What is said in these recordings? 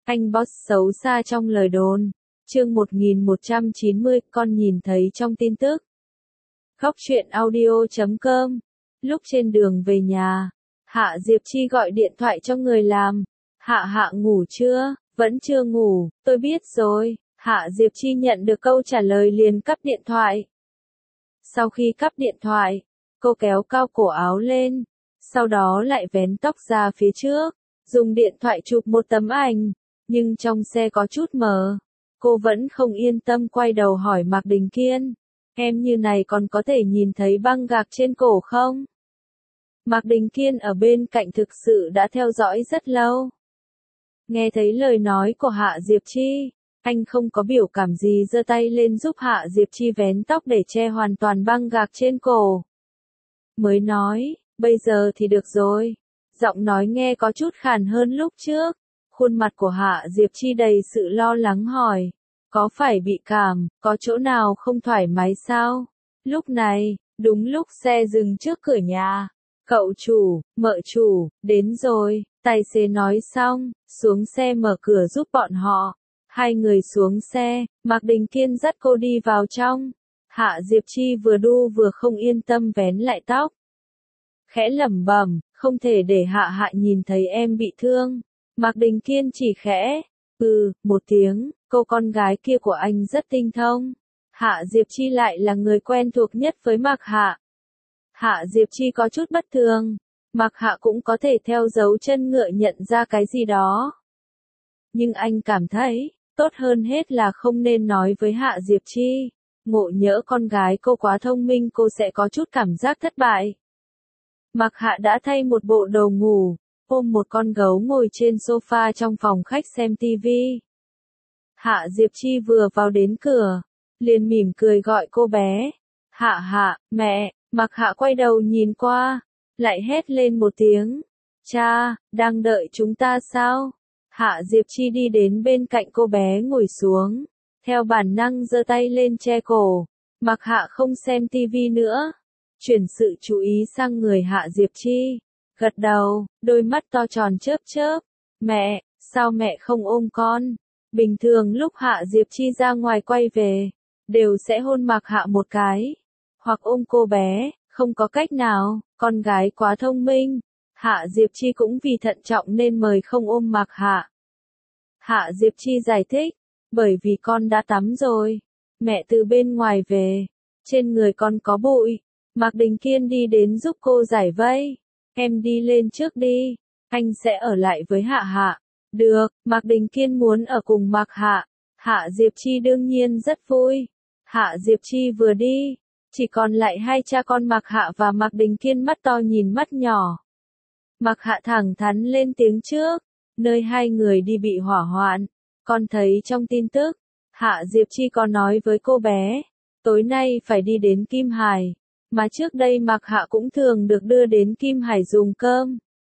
Anh boss xấu xa trong lời đồn. Chương 1190, con nhìn thấy trong tin tức. Khóc chuyện audio.com. Lúc trên đường về nhà, Hạ Diệp Chi gọi điện thoại cho người làm. Hạ ngủ chưa? Vẫn chưa ngủ, tôi biết rồi. Hạ Diệp Chi nhận được câu trả lời liền cắp điện thoại. Sau khi cắp điện thoại, cô kéo cao cổ áo lên, sau đó lại vén tóc ra phía trước, dùng điện thoại chụp một tấm ảnh, nhưng trong xe có chút mờ. Cô vẫn không yên tâm quay đầu hỏi Mạc Đình Kiên, em như này còn có thể nhìn thấy băng gạc trên cổ không? Mạc Đình Kiên ở bên cạnh thực sự đã theo dõi rất lâu. Nghe thấy lời nói của Hạ Diệp Chi, anh không có biểu cảm gì giơ tay lên giúp Hạ Diệp Chi vén tóc để che hoàn toàn băng gạc trên cổ. Mới nói, bây giờ thì được rồi. Giọng nói nghe có chút khàn hơn lúc trước. Khuôn mặt của Hạ Diệp Chi đầy sự lo lắng hỏi, có phải bị cảm, có chỗ nào không thoải mái sao? Lúc này, đúng lúc xe dừng trước cửa nhà. Cậu chủ, mợ chủ, đến rồi, tài xế nói xong, xuống xe mở cửa giúp bọn họ. Hai người xuống xe, Mạc Đình Kiên dắt cô đi vào trong. Hạ Diệp Chi vừa đu vừa không yên tâm vén lại tóc. Khẽ lẩm bẩm, không thể để Hạ nhìn thấy em bị thương. Mạc Đình Kiên chỉ khẽ, một tiếng, cô con gái kia của anh rất tinh thông. Hạ Diệp Chi lại là người quen thuộc nhất với Mạc Hạ. Hạ Diệp Chi có chút bất thường, Mạc Hạ cũng có thể theo dấu chân ngựa nhận ra cái gì đó. Nhưng anh cảm thấy, tốt hơn hết là không nên nói với Hạ Diệp Chi. Ngộ nhỡ con gái cô quá thông minh cô sẽ có chút cảm giác thất bại. Mạc Hạ đã thay một bộ đồ ngủ, ôm một con gấu ngồi trên sofa trong phòng khách xem tivi. Hạ Diệp Chi vừa vào đến cửa, liền mỉm cười gọi cô bé. Hạ, mẹ. Mạc Hạ quay đầu nhìn qua, lại hét lên một tiếng. Cha, đang đợi chúng ta sao? Hạ Diệp Chi đi đến bên cạnh cô bé ngồi xuống, theo bản năng giơ tay lên che cổ. Mạc Hạ không xem tivi nữa, chuyển sự chú ý sang người Hạ Diệp Chi, gật đầu, đôi mắt to tròn chớp chớp. Mẹ, sao mẹ không ôm con? Bình thường lúc Hạ Diệp Chi ra ngoài quay về, đều sẽ hôn Mạc Hạ một cái, hoặc ôm cô bé, không có cách nào, con gái quá thông minh. Hạ Diệp Chi cũng vì thận trọng nên mời không ôm Mạc Hạ. Hạ Diệp Chi giải thích, bởi vì con đã tắm rồi, mẹ từ bên ngoài về, trên người con có bụi. Mạc Đình Kiên đi đến giúp cô giải vây, em đi lên trước đi, anh sẽ ở lại với Hạ. Được, Mạc Đình Kiên muốn ở cùng Mạc Hạ. Hạ Diệp Chi đương nhiên rất vui. Hạ Diệp Chi vừa đi, chỉ còn lại hai cha con Mạc Hạ và Mạc Đình Kiên mắt to nhìn mắt nhỏ. Mạc Hạ thẳng thắn lên tiếng trước, nơi hai người đi bị hỏa hoạn. Con thấy trong tin tức, Hạ Diệp Chi có nói với cô bé, tối nay phải đi đến Kim Hải, mà trước đây Mạc Hạ cũng thường được đưa đến Kim Hải dùng cơm,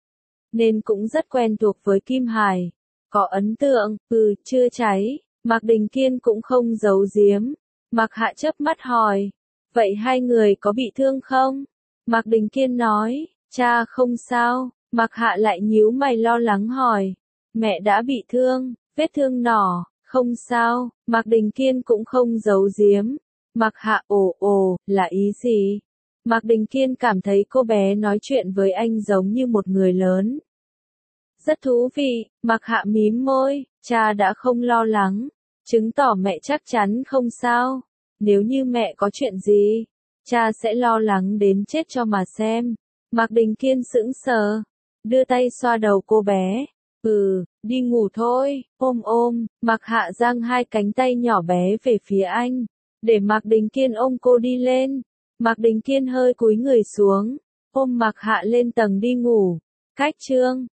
nên cũng rất quen thuộc với Kim Hải. Có ấn tượng, chưa cháy. Mạc Đình Kiên cũng không giấu giếm. Mạc Hạ chớp mắt hỏi, vậy hai người có bị thương không? Mạc Đình Kiên nói, cha không sao. Mạc Hạ lại nhíu mày lo lắng hỏi, mẹ đã bị thương, vết thương nhỏ, không sao. Mạc Đình Kiên cũng không giấu giếm. Mạc Hạ là ý gì? Mạc Đình Kiên cảm thấy cô bé nói chuyện với anh giống như một người lớn. Rất thú vị. Mạc Hạ mím môi, cha đã không lo lắng, chứng tỏ mẹ chắc chắn không sao. Nếu như mẹ có chuyện gì, cha sẽ lo lắng đến chết cho mà xem. Mạc Đình Kiên sững sờ, đưa tay xoa đầu cô bé. Đi ngủ thôi, ôm. Mạc Hạ giang hai cánh tay nhỏ bé về phía anh, để Mạc Đình Kiên ôm cô đi lên. Mạc Đình Kiên hơi cúi người xuống, ôm Mạc Hạ lên tầng đi ngủ. Cách chương